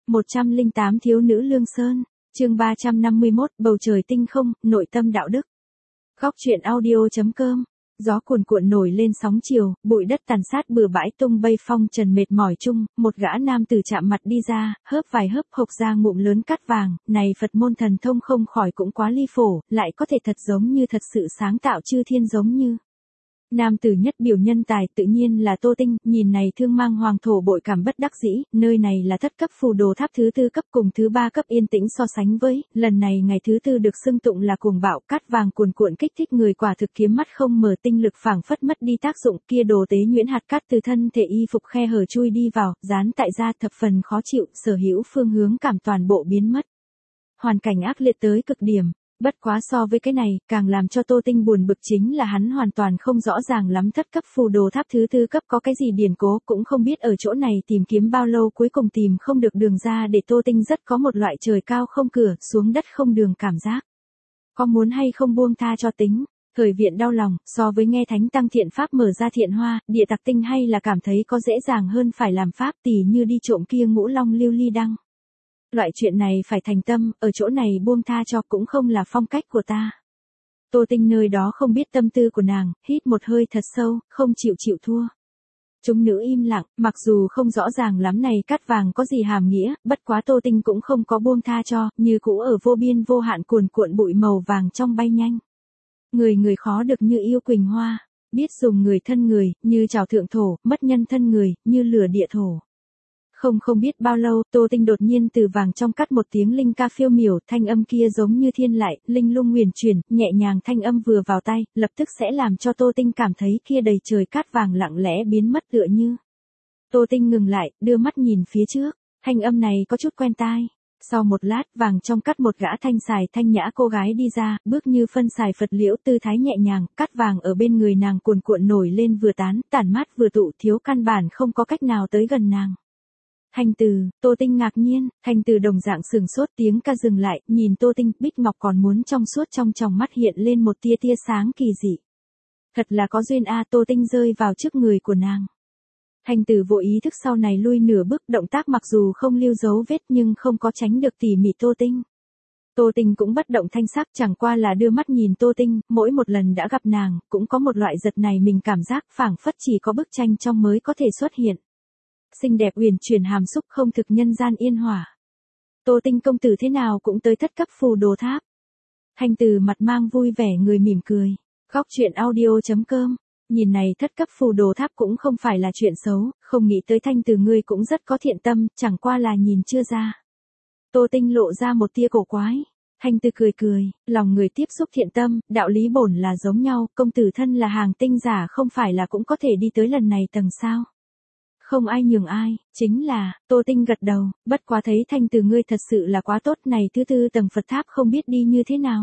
108 Thiếu nữ Lương Sơn, chương 351, bầu trời tinh không, nội tâm đạo đức. Góc truyện audio.com. Gió cuồn cuộn nổi lên sóng chiều, bụi đất tàn sát bừa bãi tung bay phong trần mệt mỏi chung, một gã nam tử chạm mặt đi ra, hớp vài hớp hộc ra ngụm lớn cát vàng, này Phật môn thần thông không khỏi cũng quá ly phổ, lại có thể thật giống như thật sự sáng tạo chư thiên giống như. Nam tử nhất biểu nhân tài tự nhiên là Tô Tinh, nhìn này thương mang hoàng thổ bội cảm bất đắc dĩ, nơi này là thất cấp phù đồ tháp thứ tư cấp cùng thứ ba cấp yên tĩnh so sánh với, lần này ngày thứ tư được xưng tụng là cuồng bạo cát vàng cuồn cuộn kích thích người quả thực kiếm mắt không mở tinh lực phảng phất mất đi tác dụng kia đồ tế nhuyễn hạt cát từ thân thể y phục khe hở chui đi vào, dán tại da thập phần khó chịu, sở hữu phương hướng cảm toàn bộ biến mất. Hoàn cảnh ác liệt tới cực điểm. Bất quá so với cái này, càng làm cho Tô Tinh buồn bực chính là hắn hoàn toàn không rõ ràng lắm thất cấp phù đồ tháp thứ tư cấp có cái gì điển cố, cũng không biết ở chỗ này tìm kiếm bao lâu cuối cùng tìm không được đường ra để Tô Tinh rất có một loại trời cao không cửa, xuống đất không đường cảm giác. Có muốn hay không buông tha cho tính, thời viện đau lòng, so với nghe thánh tăng thiện pháp mở ra thiện hoa, địa tặc tinh hay là cảm thấy có dễ dàng hơn phải làm pháp tỉ như đi trộm kia ngũ long lưu ly đăng. Loại chuyện này phải thành tâm, ở chỗ này buông tha cho cũng không là phong cách của ta. Tô Tinh nơi đó không biết tâm tư của nàng, hít một hơi thật sâu, không chịu thua. Chúng nữ im lặng, mặc dù không rõ ràng lắm này cát vàng có gì hàm nghĩa, bất quá Tô Tinh cũng không có buông tha cho, như cũ ở vô biên vô hạn cuồn cuộn bụi màu vàng trong bay nhanh. Người khó được như yêu quỳnh hoa, biết dùng người thân người, như trào thượng thổ, mất nhân thân người, như lửa địa thổ. Không biết bao lâu, Tô Tinh đột nhiên từ vàng trong cắt một tiếng linh ca phiêu miểu, thanh âm kia giống như thiên lại, linh lung huyền chuyển, nhẹ nhàng thanh âm vừa vào tay, lập tức sẽ làm cho Tô Tinh cảm thấy kia đầy trời cát vàng lặng lẽ biến mất tựa như. Tô Tinh ngừng lại, đưa mắt nhìn phía trước, thanh âm này có chút quen tai. Sau một lát, vàng trong cắt một gã thanh xài thanh nhã cô gái đi ra, bước như phân xài Phật liễu tư thái nhẹ nhàng, cát vàng ở bên người nàng cuồn cuộn nổi lên vừa tán, tản mát vừa tụ, thiếu căn bản không có cách nào tới gần nàng. Thanh Từ, Tô Tinh ngạc nhiên, Thanh Từ đồng dạng sừng sốt, tiếng ca dừng lại, nhìn Tô Tinh, Bích Ngọc còn muốn trong suốt trong tròng mắt hiện lên một tia sáng kỳ dị. Thật là có duyên a. Tô Tinh rơi vào trước người của nàng. Thanh Từ vô ý thức sau này lui nửa bước, động tác mặc dù không lưu dấu vết nhưng không có tránh được tỉ mỉ Tô Tinh. Tô Tinh cũng bất động thanh sắc, chẳng qua là đưa mắt nhìn Tô Tinh, mỗi một lần đã gặp nàng, cũng có một loại giật này mình cảm giác phảng phất chỉ có bức tranh trong mới có thể xuất hiện. Xinh đẹp uyển chuyển hàm xúc không thực nhân gian yên hòa. Tô Tinh công tử thế nào cũng tới thất cấp phù đồ tháp. Thanh Từ mặt mang vui vẻ người mỉm cười. Góc truyện audio.com. Nhìn này thất cấp phù đồ tháp cũng không phải là chuyện xấu, không nghĩ tới Thanh Từ ngươi cũng rất có thiện tâm, chẳng qua là nhìn chưa ra. Tô Tinh lộ ra một tia cổ quái. Thanh Từ cười, lòng người tiếp xúc thiện tâm, đạo lý bổn là giống nhau, công tử thân là hàng tinh giả không phải là cũng có thể đi tới lần này tầng sao. Không ai nhường ai, chính là, Tô Tinh gật đầu, bất quá thấy Thanh Từ ngươi thật sự là quá tốt này thứ tư tầng Phật tháp không biết đi như thế nào.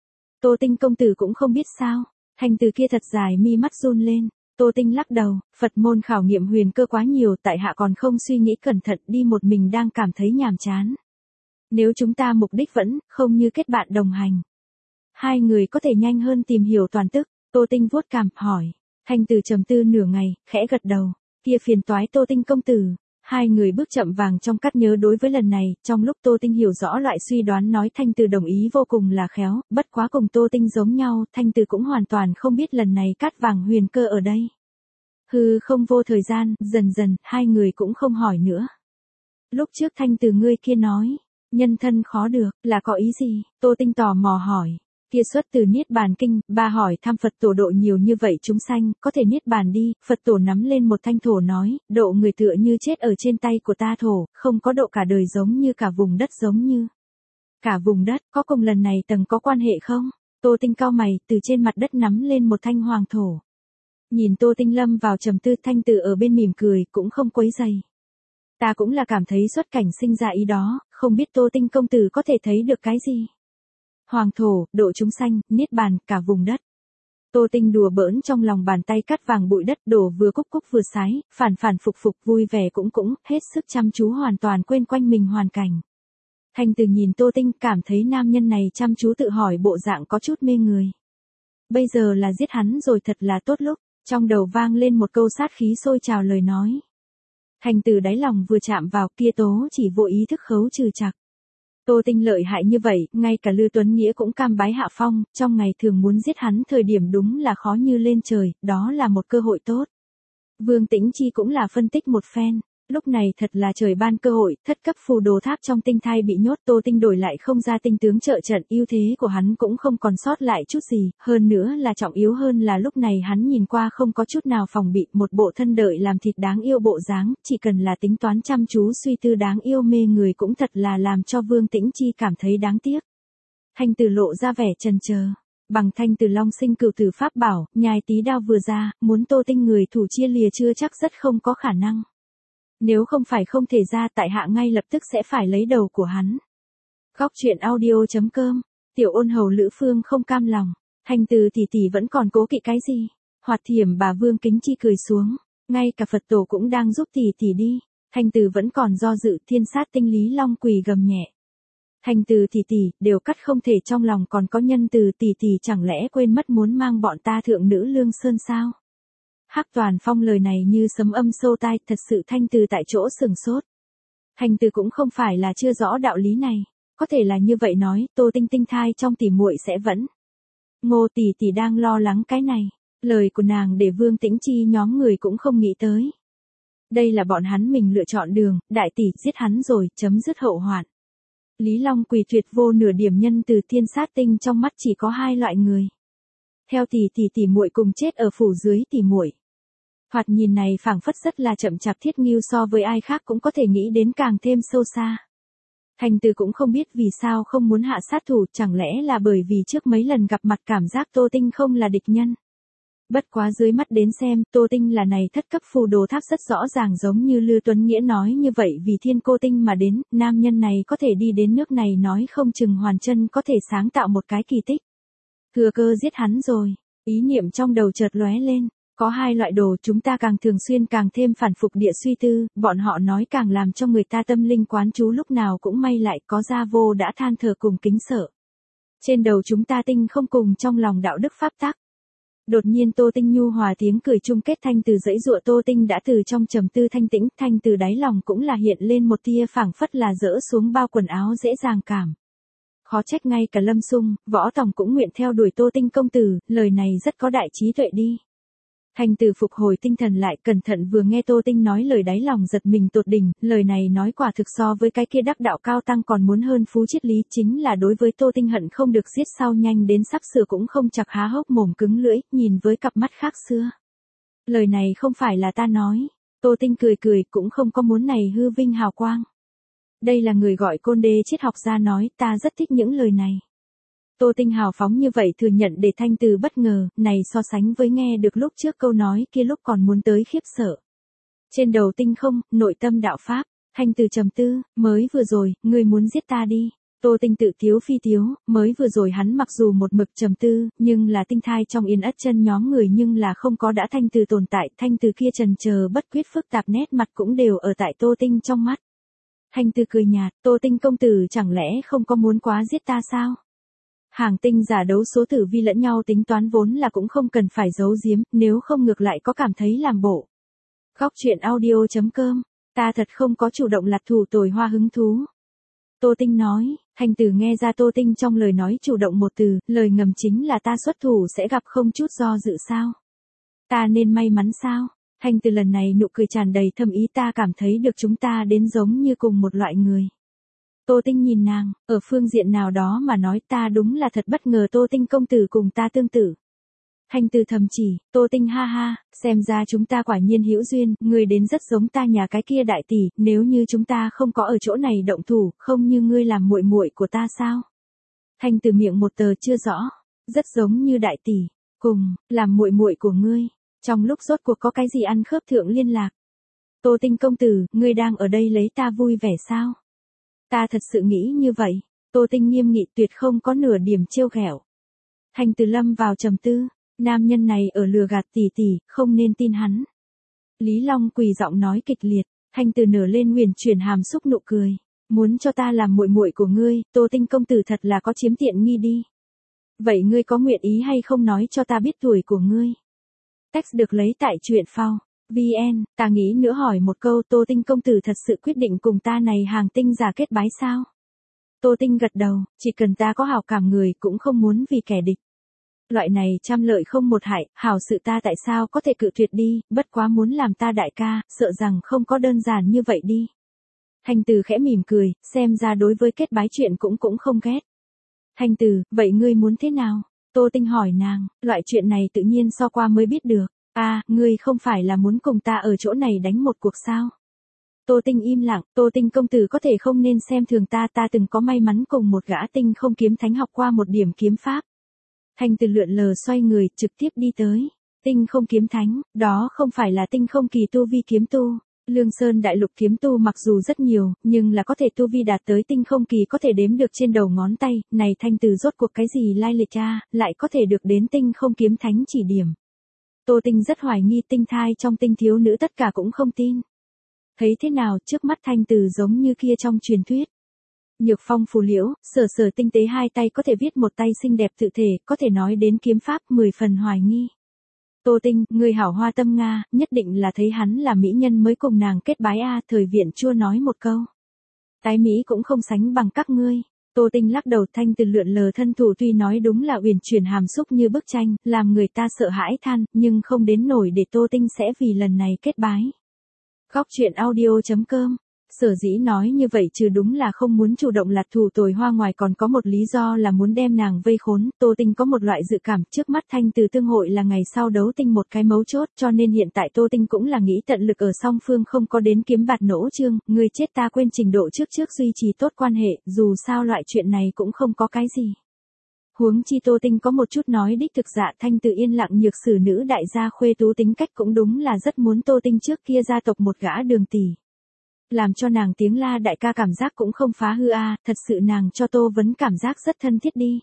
Tô Tinh công tử cũng không biết sao, Thanh Từ kia thật dài mi mắt run lên, Tô Tinh lắc đầu, Phật môn khảo nghiệm huyền cơ quá nhiều tại hạ còn không suy nghĩ cẩn thận đi một mình đang cảm thấy nhàm chán. Nếu chúng ta mục đích vẫn không như kết bạn đồng hành. Hai người có thể nhanh hơn tìm hiểu toàn tức, Tô Tinh vuốt cằm, hỏi, Thanh Từ trầm tư nửa ngày, khẽ gật đầu. Kia phiền toái Tô Tinh công tử. Hai người bước chậm vàng trong cắt nhớ đối với lần này, trong lúc Tô Tinh hiểu rõ loại suy đoán nói Thanh Từ đồng ý vô cùng là khéo, bất quá cùng Tô Tinh giống nhau, Thanh Từ cũng hoàn toàn không biết lần này cát vàng huyền cơ ở đây. Hư không vô thời gian, dần, hai người cũng không hỏi nữa. Lúc trước Thanh Từ ngươi kia nói, nhân thân khó được, là có ý gì? Tô Tinh tò mò hỏi. Kia xuất từ Niết Bàn Kinh, ba hỏi thăm Phật tổ độ nhiều như vậy chúng sanh, có thể Niết Bàn đi, Phật tổ nắm lên một thanh thổ nói, độ người tựa như chết ở trên tay của ta thổ, không có độ cả đời giống như cả vùng đất giống như. Cả vùng đất, có cùng lần này tầng có quan hệ không? Tô Tinh cau mày, từ trên mặt đất nắm lên một thanh hoàng thổ. Nhìn Tô Tinh lâm vào trầm tư, Thanh Từ ở bên mỉm cười, cũng không quấy dày. Ta cũng là cảm thấy xuất cảnh sinh ra ý đó, không biết Tô Tinh công tử có thể thấy được cái gì? Hoàng thổ, độ chúng sanh, Niết Bàn, cả vùng đất. Tô Tinh đùa bỡn trong lòng bàn tay cắt vàng bụi đất đổ vừa cúc vừa sái, phản phục vui vẻ cũng, hết sức chăm chú hoàn toàn quên quanh mình hoàn cảnh. Thanh Từ nhìn Tô Tinh cảm thấy nam nhân này chăm chú tự hỏi bộ dạng có chút mê người. Bây giờ là giết hắn rồi thật là tốt lúc, trong đầu vang lên một câu sát khí sôi trào lời nói. Thanh Từ đáy lòng vừa chạm vào kia tố chỉ vô ý thức khấu trừ chặt. Tô Tinh lợi hại như vậy, ngay cả Lư Tuấn Nghĩa cũng cam bái hạ phong, trong ngày thường muốn giết hắn thời điểm đúng là khó như lên trời, đó là một cơ hội tốt. Vương Tĩnh Chi cũng là phân tích một phen. Lúc này thật là trời ban cơ hội, thất cấp phù đồ tháp trong tinh thai bị nhốt, Tô Tinh đổi lại không ra tinh tướng trợ trận, ưu thế của hắn cũng không còn sót lại chút gì, hơn nữa là trọng yếu hơn là lúc này hắn nhìn qua không có chút nào phòng bị, một bộ thân đợi làm thịt đáng yêu bộ dáng, chỉ cần là tính toán chăm chú suy tư đáng yêu mê người cũng thật là làm cho Vương Tĩnh Chi cảm thấy đáng tiếc. Thanh Từ lộ ra vẻ chần chờ. Bằng Thanh Từ Long sinh cửu tử pháp bảo, nhai tí đao vừa ra, muốn Tô Tinh người thủ chia lìa chưa chắc rất không có khả năng. Nếu không phải không thể ra tại hạ ngay lập tức sẽ phải lấy đầu của hắn. Góc truyện audio.com, Tiểu Ôn Hầu Lữ Phương không cam lòng, Thanh Từ tỷ tỷ vẫn còn cố kỵ cái gì? Hoạt Thiểm bà Vương Kính Chi cười xuống, ngay cả Phật tổ cũng đang giúp tỷ tỷ đi, Thanh Từ vẫn còn do dự, Thiên Sát Tinh Lý Long quỳ gầm nhẹ. Thanh Từ tỷ tỷ, đều cắt không thể trong lòng còn có nhân từ tỷ tỷ chẳng lẽ quên mất muốn mang bọn ta thượng nữ Lương Sơn sao? Hắc Toàn Phong lời này như sấm âm sâu tai, thật sự Thanh Từ tại chỗ sừng sốt. Thanh Từ cũng không phải là chưa rõ đạo lý này, có thể là như vậy nói, Tô Tinh tinh thai trong tỉ muội sẽ vẫn. Ngô tỷ tỷ đang lo lắng cái này, lời của nàng để Vương Tĩnh Chi nhóm người cũng không nghĩ tới. Đây là bọn hắn mình lựa chọn đường, đại tỷ giết hắn rồi, chấm dứt hậu hoạn. Lý Long Quỳ tuyệt vô nửa điểm nhân từ, Thiên Sát Tinh trong mắt chỉ có hai loại người. Theo tỷ muội cùng chết ở phủ dưới tỷ muội. Thoạt nhìn này phảng phất rất là chậm chạp, Thiết Ngưu so với ai khác cũng có thể nghĩ đến càng thêm sâu xa. Thanh Từ cũng không biết vì sao không muốn hạ sát thủ, chẳng lẽ là bởi vì trước mấy lần gặp mặt cảm giác Tô Tinh không là địch nhân. Bất quá dưới mắt đến xem, Tô Tinh là này thất cấp phù đồ tháp rất rõ ràng giống như Lư Tuấn Nghĩa nói như vậy, vì thiên cô tinh mà đến, nam nhân này có thể đi đến nước này nói không chừng hoàn chân có thể sáng tạo một cái kỳ tích. Thừa cơ giết hắn rồi, ý niệm trong đầu chợt lóe lên. Có hai loại đồ chúng ta càng thường xuyên càng thêm phản phục địa suy tư, bọn họ nói càng làm cho người ta tâm linh quán chú lúc nào cũng may lại có gia vô đã than thở cùng kính sợ. Trên đầu chúng ta tinh không cùng trong lòng đạo đức pháp tắc. Đột nhiên Tô Tinh nhu hòa tiếng cười chung kết, Thanh Từ dãy dụa, Tô Tinh đã từ trong trầm tư thanh tĩnh, Thanh Từ đáy lòng cũng là hiện lên một tia phảng phất là dỡ xuống bao quần áo dễ dàng cảm. Khó trách ngay cả Lâm Sung, Võ Tòng cũng nguyện theo đuổi Tô Tinh công tử, lời này rất có đại trí tuệ đi. Thanh Từ phục hồi tinh thần lại, cẩn thận vừa nghe Tô Tinh nói lời, đáy lòng giật mình tột đỉnh, lời này nói quả thực so với cái kia đắc đạo cao tăng còn muốn hơn phú triết lý, chính là đối với Tô Tinh hận không được giết sau nhanh đến sắp sửa cũng không chặt há hốc mồm cứng lưỡi, nhìn với cặp mắt khác xưa. Lời này không phải là ta nói, Tô Tinh cười cười cũng không có muốn này hư vinh hào quang. Đây là người gọi Côn Đê triết học gia nói, ta rất thích những lời này. Tô Tinh hào phóng như vậy thừa nhận để Thanh Từ bất ngờ, này so sánh với nghe được lúc trước câu nói kia lúc còn muốn tới khiếp sợ. Trên đầu tinh không, nội tâm đạo pháp, Thanh Từ trầm tư, mới vừa rồi, ngươi muốn giết ta đi. Tô Tinh tự tiếu phi tiếu, mới vừa rồi hắn mặc dù một mực trầm tư, nhưng là tinh thai trong yên ất chân nhóm người nhưng là không có đã Thanh Từ tồn tại, Thanh Từ kia trần chờ bất quyết phức tạp nét mặt cũng đều ở tại Tô Tinh trong mắt. Thanh Từ cười nhạt, Tô Tinh công tử chẳng lẽ không có muốn quá giết ta sao? Hàng tinh giả đấu số tử vi lẫn nhau tính toán vốn là cũng không cần phải giấu giếm, nếu không ngược lại có cảm thấy làm bộ. Góc truyện audio.com, ta thật không có chủ động lặt thủ tồi hoa hứng thú. Tô Tinh nói, Thanh Từ nghe ra Tô Tinh trong lời nói chủ động một từ, lời ngầm chính là ta xuất thủ sẽ gặp không chút do dự sao? Ta nên may mắn sao? Thanh Từ lần này nụ cười tràn đầy thâm ý, ta cảm thấy được chúng ta đến giống như cùng một loại người. Tô Tinh nhìn nàng, ở phương diện nào đó mà nói ta đúng là thật bất ngờ Tô Tinh công tử cùng ta tương tự. Thanh Từ thầm chỉ, Tô Tinh ha ha, xem ra chúng ta quả nhiên hữu duyên, ngươi đến rất giống ta nhà cái kia đại tỷ, nếu như chúng ta không có ở chỗ này động thủ, không như ngươi làm muội muội của ta sao? Thanh Từ miệng một tờ chưa rõ, rất giống như đại tỷ, cùng, làm muội muội của ngươi, trong lúc rốt cuộc có cái gì ăn khớp thượng liên lạc. Tô Tinh công tử, ngươi đang ở đây lấy ta vui vẻ sao? Ta thật sự nghĩ như vậy, Tô Tinh nghiêm nghị tuyệt không có nửa điểm trêu ghẹo. Thanh Từ lâm vào trầm tư, nam nhân này ở lừa gạt tỷ tỷ, không nên tin hắn. Lý Long Quỳ giọng nói kịch liệt, Thanh Từ nở lên huyền chuyển hàm xúc nụ cười, muốn cho ta làm muội muội của ngươi, Tô Tinh công tử thật là có chiếm tiện nghi đi. Vậy ngươi có nguyện ý hay không nói cho ta biết tuổi của ngươi? Text được lấy tại truyện phao. VN, ta nghĩ nữa hỏi một câu, Tô Tinh công tử thật sự quyết định cùng ta này hàng tinh giả kết bái sao? Tô Tinh gật đầu, chỉ cần ta có hảo cảm người cũng không muốn vì kẻ địch. Loại này trăm lợi không một hại, hảo sự ta tại sao có thể cự tuyệt đi, bất quá muốn làm ta đại ca, sợ rằng không có đơn giản như vậy đi. Thanh Từ khẽ mỉm cười, xem ra đối với kết bái chuyện cũng không ghét. Thanh Từ, vậy ngươi muốn thế nào? Tô Tinh hỏi nàng, loại chuyện này tự nhiên so qua mới biết được. À, ngươi không phải là muốn cùng ta ở chỗ này đánh một cuộc sao? Tô Tinh im lặng, Tô Tinh công tử có thể không nên xem thường ta từng có may mắn cùng một gã tinh không kiếm thánh học qua một điểm kiếm pháp. Thanh Từ lượn lờ xoay người, trực tiếp đi tới. Tinh không kiếm thánh, đó không phải là tinh không kỳ tu vi kiếm tu. Lương Sơn đại lục kiếm tu mặc dù rất nhiều, nhưng là có thể tu vi đạt tới tinh không kỳ có thể đếm được trên đầu ngón tay, này Thanh Từ rốt cuộc cái gì lai lịch cha, lại có thể được đến tinh không kiếm thánh chỉ điểm. Tô Tinh rất hoài nghi tinh thai trong tinh thiếu nữ tất cả cũng không tin. Thấy thế nào trước mắt Thanh Từ giống như kia trong truyền thuyết. Nhược phong phù liễu, sở tinh tế hai tay có thể viết một tay xinh đẹp tự thể, có thể nói đến kiếm pháp 10 phần hoài nghi. Tô Tinh, người hảo hoa tâm Nga, nhất định là thấy hắn là mỹ nhân mới cùng nàng kết bái a. Thời viện chua nói một câu. Tái mỹ cũng không sánh bằng các ngươi. Tô Tinh lắc đầu. Thanh Từ lượn lờ thân thủ tuy nói đúng là uyển chuyển hàm xúc như bức tranh, làm người ta sợ hãi than, nhưng không đến nổi để Tô Tinh sẽ vì lần này kết bái. Góc truyện audio.com. Sở dĩ nói như vậy trừ đúng là không muốn chủ động lạt thủ tồi hoa ngoài còn có một lý do là muốn đem nàng vây khốn. Tô Tinh có một loại dự cảm trước mắt Thanh Từ tương hội là ngày sau đấu tinh một cái mấu chốt, cho nên hiện tại Tô Tinh cũng là nghĩ tận lực ở song phương không có đến kiếm bạt nỗ trương, người chết ta quên trình độ trước duy trì tốt quan hệ, dù sao loại chuyện này cũng không có cái gì. Huống chi Tô Tinh có một chút nói đích thực dạ. Thanh Từ yên lặng nhược sử nữ đại gia khuê tú tính cách cũng đúng là rất muốn Tô Tinh trước kia gia tộc một gã đường tỷ. Làm cho nàng tiếng la đại ca cảm giác cũng không phá hư a. Thật sự nàng cho Tô Vấn cảm giác rất thân thiết đi.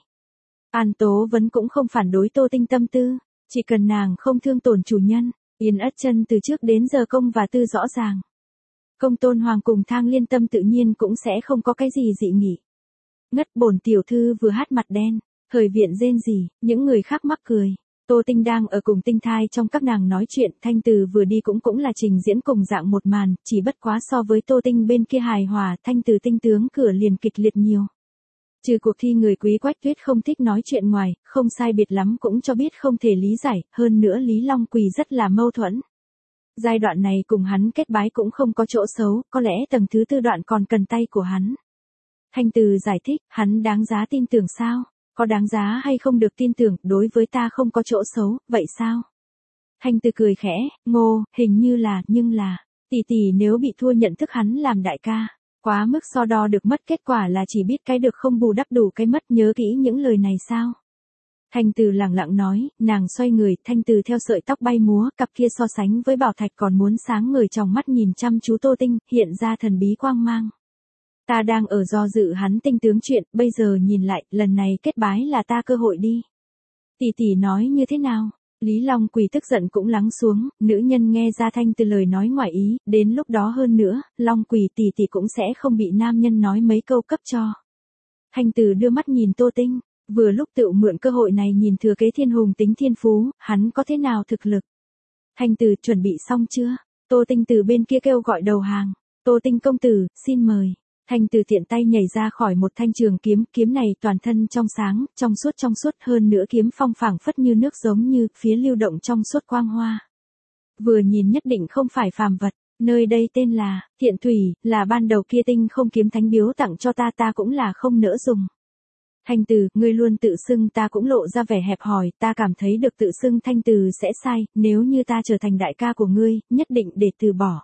An Tố Vấn cũng không phản đối Tô Tinh tâm tư, chỉ cần nàng không thương tổn chủ nhân. Yên Ất Chân từ trước đến giờ công và tư rõ ràng. Công Tôn Hoàng cùng Thang Liên Tâm tự nhiên cũng sẽ không có cái gì dị nghị. Ngất bổn tiểu thư vừa hát mặt đen, thời viện rên rỉ, những người khác mắc cười. Tô Tinh đang ở cùng tinh thai trong các nàng nói chuyện, Thanh Từ vừa đi cũng là trình diễn cùng dạng một màn, chỉ bất quá so với Tô Tinh bên kia hài hòa, Thanh Từ tinh tướng cửa liền kịch liệt nhiều. Trừ cuộc thi người Quý Quách Tuyết không thích nói chuyện ngoài, không sai biệt lắm cũng cho biết không thể lý giải, hơn nữa Lý Long Quỳ rất là mâu thuẫn. Giai đoạn này cùng hắn kết bái cũng không có chỗ xấu, có lẽ tầng thứ tư đoạn còn cần tay của hắn. Thanh Từ giải thích, hắn đáng giá tin tưởng sao? Có đáng giá hay không được tin tưởng, đối với ta không có chỗ xấu, vậy sao? Thanh Từ cười khẽ, ngô, hình như là, nhưng là, tỷ nếu bị thua nhận thức hắn làm đại ca, quá mức so đo được mất kết quả là chỉ biết cái được không bù đắp đủ cái mất, nhớ kỹ những lời này sao? Thanh Từ lẳng lặng nói, nàng xoay người, Thanh Từ theo sợi tóc bay múa, cặp kia so sánh với bảo thạch còn muốn sáng ngời trong mắt nhìn chăm chú Tô Tinh, hiện ra thần bí quang mang. Ta đang ở do dự hắn tinh tướng chuyện, bây giờ nhìn lại, lần này kết bái là ta cơ hội đi. Tỷ nói như thế nào? Lý Long Quỳ tức giận cũng lắng xuống, nữ nhân nghe ra Thanh Từ lời nói ngoài ý, đến lúc đó hơn nữa, Long Quỳ tỷ cũng sẽ không bị nam nhân nói mấy câu cấp cho. Thanh Từ đưa mắt nhìn Tô Tinh, vừa lúc tự mượn cơ hội này nhìn thừa kế thiên hùng tính thiên phú, hắn có thế nào thực lực. Thanh Từ chuẩn bị xong chưa? Tô Tinh từ bên kia kêu gọi đầu hàng. Tô Tinh công tử, xin mời. Thanh Từ tiện tay nhảy ra khỏi một thanh trường kiếm, kiếm này toàn thân trong sáng, trong suốt hơn nữa kiếm phong phảng phất như nước giống như phía lưu động trong suốt quang hoa. Vừa nhìn nhất định không phải phàm vật, nơi đây tên là Thiện Thủy, là ban đầu kia tinh không kiếm thánh biếu tặng cho ta cũng là không nỡ dùng. Thanh Từ, ngươi luôn tự xưng ta cũng lộ ra vẻ hẹp hòi, ta cảm thấy được tự xưng Thanh Từ sẽ sai, nếu như ta trở thành đại ca của ngươi, nhất định để từ bỏ.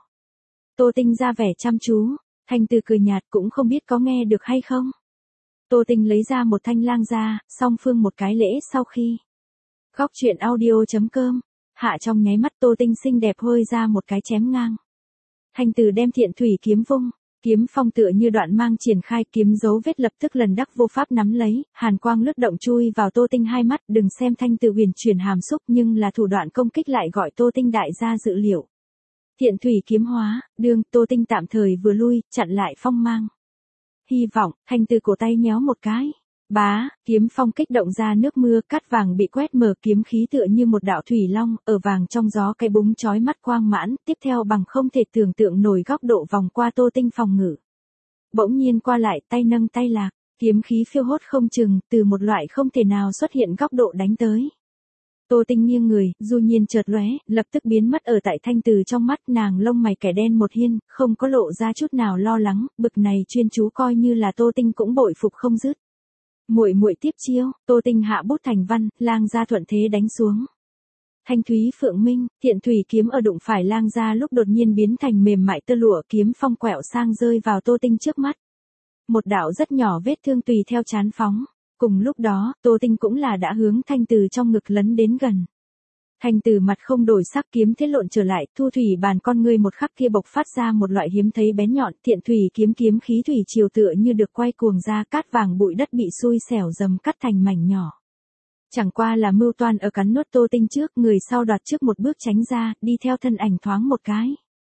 Tô Tinh ra vẻ chăm chú. Thanh Từ cười nhạt cũng không biết có nghe được hay không. Tô Tinh lấy ra một thanh lang ra, song phương một cái lễ sau khi. Góc truyện audio.com. Hạ trong nháy mắt Tô Tinh xinh đẹp hơi ra một cái chém ngang. Thanh Từ đem Thiện Thủy kiếm vung, kiếm phong tựa như đoạn mang triển khai, kiếm dấu vết lập tức lần đắc vô pháp nắm lấy, hàn quang lướt động chui vào Tô Tinh hai mắt, đừng xem Thanh Từ huyền chuyển hàm xúc nhưng là thủ đoạn công kích lại gọi Tô Tinh đại ra dự liệu. Thiện Thủy kiếm hóa, đương Tô Tinh tạm thời vừa lui, chặn lại phong mang. Hy vọng, Thanh Từ cổ tay nhéo một cái. Bá, kiếm phong kích động ra nước mưa, cát vàng bị quét mở, kiếm khí tựa như một đạo thủy long, ở vàng trong gió cái búng chói mắt quang mãn, tiếp theo bằng không thể tưởng tượng nổi góc độ vòng qua Tô Tinh phòng ngự. Bỗng nhiên qua lại, tay nâng tay lạc, kiếm khí phiêu hốt không chừng, từ một loại không thể nào xuất hiện góc độ đánh tới. Tô Tinh nghiêng người, du nhiên chợt lóe, lập tức biến mất ở tại Thanh Từ trong mắt, nàng lông mày kẻ đen một hiên, không có lộ ra chút nào lo lắng, bực này chuyên chú coi như là Tô Tinh cũng bội phục không dứt. Muội muội tiếp chiêu, Tô Tinh hạ bút thành văn, lang gia thuận thế đánh xuống. Thanh thúy phượng minh, thiện thủy kiếm ở đụng phải lang gia lúc đột nhiên biến thành mềm mại tơ lụa, kiếm phong quẹo sang rơi vào Tô Tinh trước mắt. Một đạo rất nhỏ vết thương tùy theo chán phóng. Cùng lúc đó, Tô Tinh cũng là đã hướng Thanh Từ trong ngực lấn đến gần. Thanh Từ mặt không đổi sắc, kiếm thế lộn trở lại, thu thủy bàn con ngươi một khắc kia bộc phát ra một loại hiếm thấy bén nhọn, thiện thủy kiếm kiếm khí thủy triều tựa như được quay cuồng ra, cát vàng bụi đất bị xui xẻo dầm cắt thành mảnh nhỏ. Chẳng qua là mưu toan ở cắn nuốt Tô Tinh trước, người sau đoạt trước một bước tránh ra, đi theo thân ảnh thoáng một cái.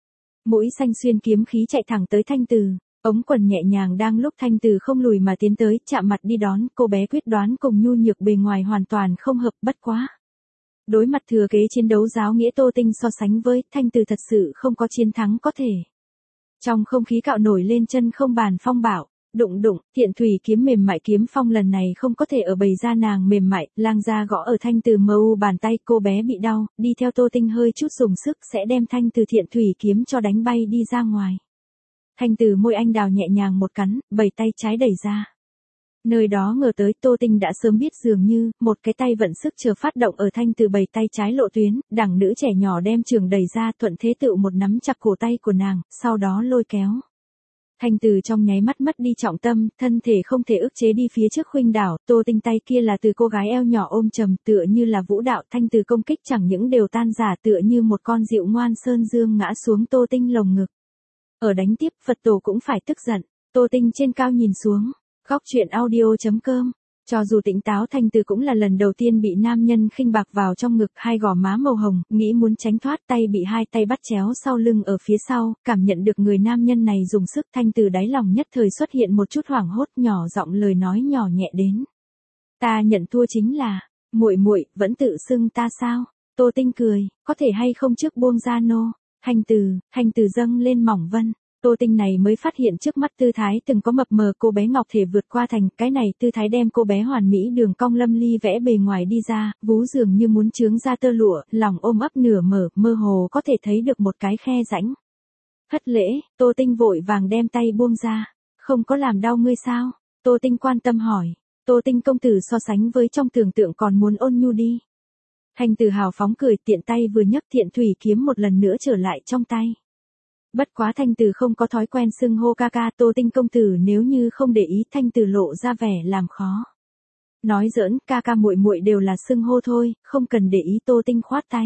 Mũi xanh xuyên kiếm khí chạy thẳng tới Thanh Từ. Ống quần nhẹ nhàng đang lúc Thanh Từ không lùi mà tiến tới, chạm mặt đi đón, cô bé quyết đoán cùng nhu nhược bề ngoài hoàn toàn không hợp, bất quá. Đối mặt thừa kế chiến đấu giáo nghĩa Tô Tinh so sánh với, Thanh Từ thật sự không có chiến thắng có thể. Trong không khí cạo nổi lên chân không bàn phong bảo, đụng đụng, thiện thủy kiếm mềm mại kiếm phong lần này không có thể ở bày ra nàng mềm mại, lang ra gõ ở Thanh Từ mâu bàn tay, cô bé bị đau, đi theo Tô Tinh hơi chút dùng sức sẽ đem Thanh Từ thiện thủy kiếm cho đánh bay đi ra ngoài. Thanh Từ môi anh đào nhẹ nhàng một cắn, bảy tay trái đẩy ra. Nơi đó ngờ tới Tô Tinh đã sớm biết dường như, một cái tay vận sức chờ phát động ở Thanh Từ bảy tay trái lộ tuyến, đẳng nữ trẻ nhỏ đem trường đẩy ra, thuận thế tự một nắm chặt cổ tay của nàng, sau đó lôi kéo. Thanh Từ trong nháy mắt mất đi trọng tâm, thân thể không thể ức chế đi phía trước khuynh đảo, Tô Tinh tay kia là từ cô gái eo nhỏ ôm trầm, tựa như là vũ đạo, Thanh Từ công kích chẳng những đều tan rã, tựa như một con dịu ngoan sơn dương ngã xuống Tô Tinh lồng ngực. Ở đánh tiếp, Phật tổ cũng phải tức giận. Tô Tinh trên cao nhìn xuống. Góc chuyện audio.com. Cho dù tỉnh táo, Thanh Từ cũng là lần đầu tiên bị nam nhân khinh bạc vào trong ngực, hai gò má màu hồng, nghĩ muốn tránh thoát, tay bị hai tay bắt chéo sau lưng ở phía sau, cảm nhận được người nam nhân này dùng sức, Thanh Từ đáy lòng nhất thời xuất hiện một chút hoảng hốt, nhỏ giọng lời nói nhỏ nhẹ đến. Ta nhận thua chính là, muội muội vẫn tự xưng ta sao? Tô Tinh cười, có thể hay không trước buông ra nô? Thanh Từ dâng lên mỏng vân. Tô Tinh này mới phát hiện trước mắt tư thái từng có mập mờ, cô bé ngọc thể vượt qua thành, cái này tư thái đem cô bé hoàn mỹ đường cong lâm ly vẽ bề ngoài đi ra, vú dường như muốn chướng ra tơ lụa, lòng ôm ấp nửa mở, mơ hồ có thể thấy được một cái khe rãnh. Hất lễ, Tô Tinh vội vàng đem tay buông ra. Không có làm đau ngươi sao? Tô Tinh quan tâm hỏi. Tô Tinh công tử so sánh với trong tưởng tượng còn muốn ôn nhu đi. Thanh Từ hào phóng cười, tiện tay vừa nhấc thiện thủy kiếm một lần nữa trở lại trong tay. Bất quá Thanh Từ không có thói quen xưng hô ca ca, Tô Tinh công tử nếu như không để ý, Thanh Từ lộ ra vẻ làm khó. Nói giỡn, ca ca muội muội đều là xưng hô thôi, không cần để ý, Tô Tinh khoát tay.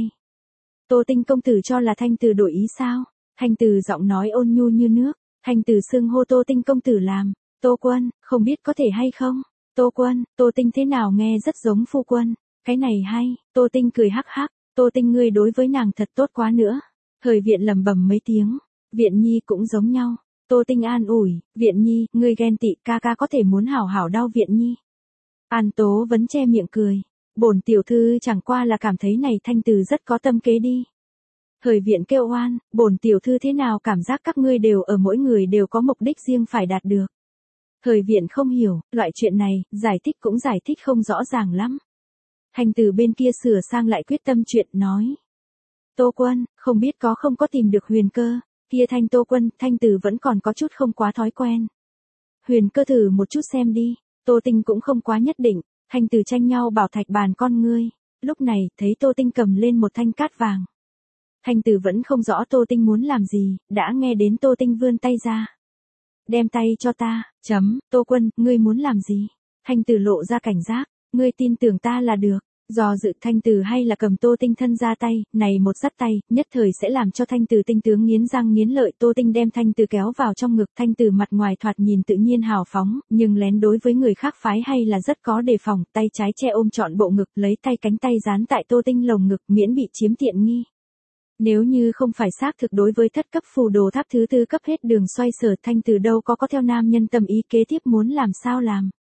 Tô Tinh công tử cho là Thanh Từ đổi ý sao? Thanh Từ giọng nói ôn nhu như nước, Thanh Từ xưng hô Tô Tinh công tử làm, Tô Quân, không biết có thể hay không? Tô Quân, Tô Tinh thế nào nghe rất giống phu quân. Cái này hay, Tô Tinh cười hắc hắc, Tô Tinh ngươi đối với nàng thật tốt quá nữa. Thời Viện lẩm bẩm mấy tiếng, Viện Nhi cũng giống nhau. Tô Tinh an ủi, Viện Nhi, ngươi ghen tị, ca ca có thể muốn hảo hảo đau Viện Nhi. An Tố vẫn che miệng cười, bổn tiểu thư chẳng qua là cảm thấy này Thanh Từ rất có tâm kế đi. Thời Viện kêu oan, bổn tiểu thư thế nào cảm giác các ngươi đều ở mỗi người đều có mục đích riêng phải đạt được. Thời Viện không hiểu, loại chuyện này, giải thích cũng giải thích không rõ ràng lắm. Thanh Từ bên kia sửa sang lại quyết tâm chuyện, nói. Tô Quân, không biết có không có tìm được Huyền Cơ, kia Tô Quân, Thanh Từ vẫn còn có chút không quá thói quen. Huyền Cơ thử một chút xem đi, Tô Tinh cũng không quá nhất định, Thanh Từ tranh nhau bảo thạch bàn con ngươi, lúc này, thấy Tô Tinh cầm lên một thanh cát vàng. Thanh Từ vẫn không rõ Tô Tinh muốn làm gì, đã nghe đến Tô Tinh vươn tay ra. Đem tay cho ta, Tô Quân, ngươi muốn làm gì? Thanh Từ lộ ra cảnh giác. Ngươi tin tưởng ta là được. Do dự Thanh Từ hay là cầm Tô Tinh thân ra tay, này một dắt tay, nhất thời sẽ làm cho Thanh Từ tinh tướng nghiến răng nghiến lợi. Tô Tinh đem Thanh Từ kéo vào trong ngực, Thanh Từ mặt ngoài thoạt nhìn tự nhiên hào phóng, nhưng lén đối với người khác phái hay là rất có đề phòng, tay trái che ôm trọn bộ ngực, lấy tay cánh tay dán tại Tô Tinh lồng ngực, miễn bị chiếm tiện nghi. Nếu như không phải xác thực đối với thất cấp phù đồ tháp thứ tư cấp hết đường xoay sở, Thanh Từ đâu có theo nam nhân tâm ý kế tiếp muốn làm sao làm.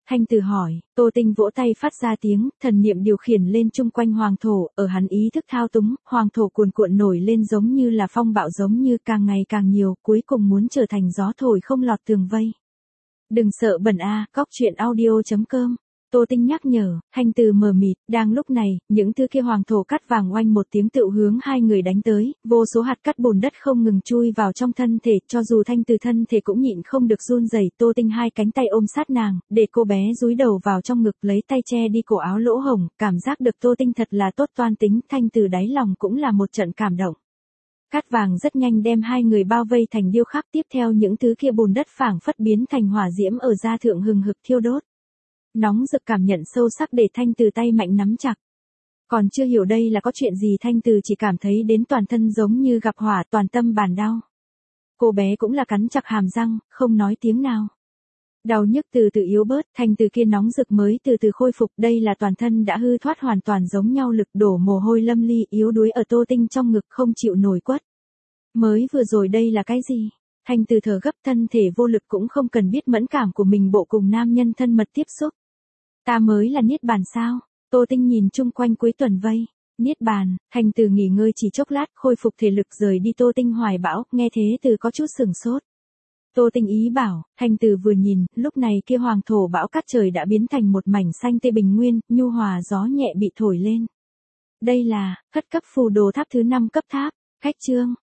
Thanh Từ hỏi, Tô Tinh vỗ tay phát ra tiếng, thần niệm điều khiển lên chung quanh hoàng thổ, ở hắn ý thức thao túng, hoàng thổ cuồn cuộn nổi lên giống như là phong bạo giống như càng ngày càng nhiều, cuối cùng muốn trở thành gió thổi không lọt tường vây. Đừng sợ bẩn a, cóc truyện audio.com. Tô Tinh nhắc nhở, Thanh Từ mờ mịt, đang lúc này, những thứ kia hoàng thổ cắt vàng oanh một tiếng tựu hướng hai người đánh tới, vô số hạt cắt bùn đất không ngừng chui vào trong thân thể, cho dù Thanh Từ thân thể cũng nhịn không được run rẩy. Tô Tinh hai cánh tay ôm sát nàng, để cô bé dúi đầu vào trong ngực lấy tay che đi cổ áo lỗ hổng, cảm giác được Tô Tinh thật là tốt toan tính, Thanh Từ đáy lòng cũng là một trận cảm động. Cát vàng rất nhanh đem hai người bao vây thành điêu khắc, tiếp theo những thứ kia bùn đất phảng phất biến thành hỏa diễm ở da thượng hừng hực thiêu đốt. Nóng rực cảm nhận sâu sắc để Thanh Từ tay mạnh nắm chặt. Còn chưa hiểu đây là có chuyện gì, Thanh Từ chỉ cảm thấy đến toàn thân giống như gặp hỏa, toàn tâm bàn đau. Cô bé cũng là cắn chặt hàm răng, không nói tiếng nào. Đau nhức từ từ yếu bớt, Thanh Từ kia nóng rực mới từ từ khôi phục, đây là toàn thân đã hư thoát hoàn toàn giống nhau lực đổ mồ hôi lâm ly yếu đuối ở Tô Tinh trong ngực không chịu nổi quất. Mới vừa rồi đây là cái gì? Thanh Từ thở gấp, thân thể vô lực cũng không cần biết mẫn cảm của mình bộ cùng nam nhân thân mật tiếp xúc. Ta mới là niết bàn sao? Tô Tinh nhìn chung quanh cuối tuần vây. Niết bàn, Thanh Từ nghỉ ngơi chỉ chốc lát, khôi phục thể lực rời đi. Tô Tinh hoài bão, nghe thế từ có chút sửng sốt. Tô Tinh ý bảo, Thanh Từ vừa nhìn, lúc này kia hoàng thổ bão cát trời đã biến thành một mảnh xanh tươi bình nguyên, nhu hòa gió nhẹ bị thổi lên. Đây là, thất cấp phù đồ tháp thứ 5 cấp tháp, khách chương.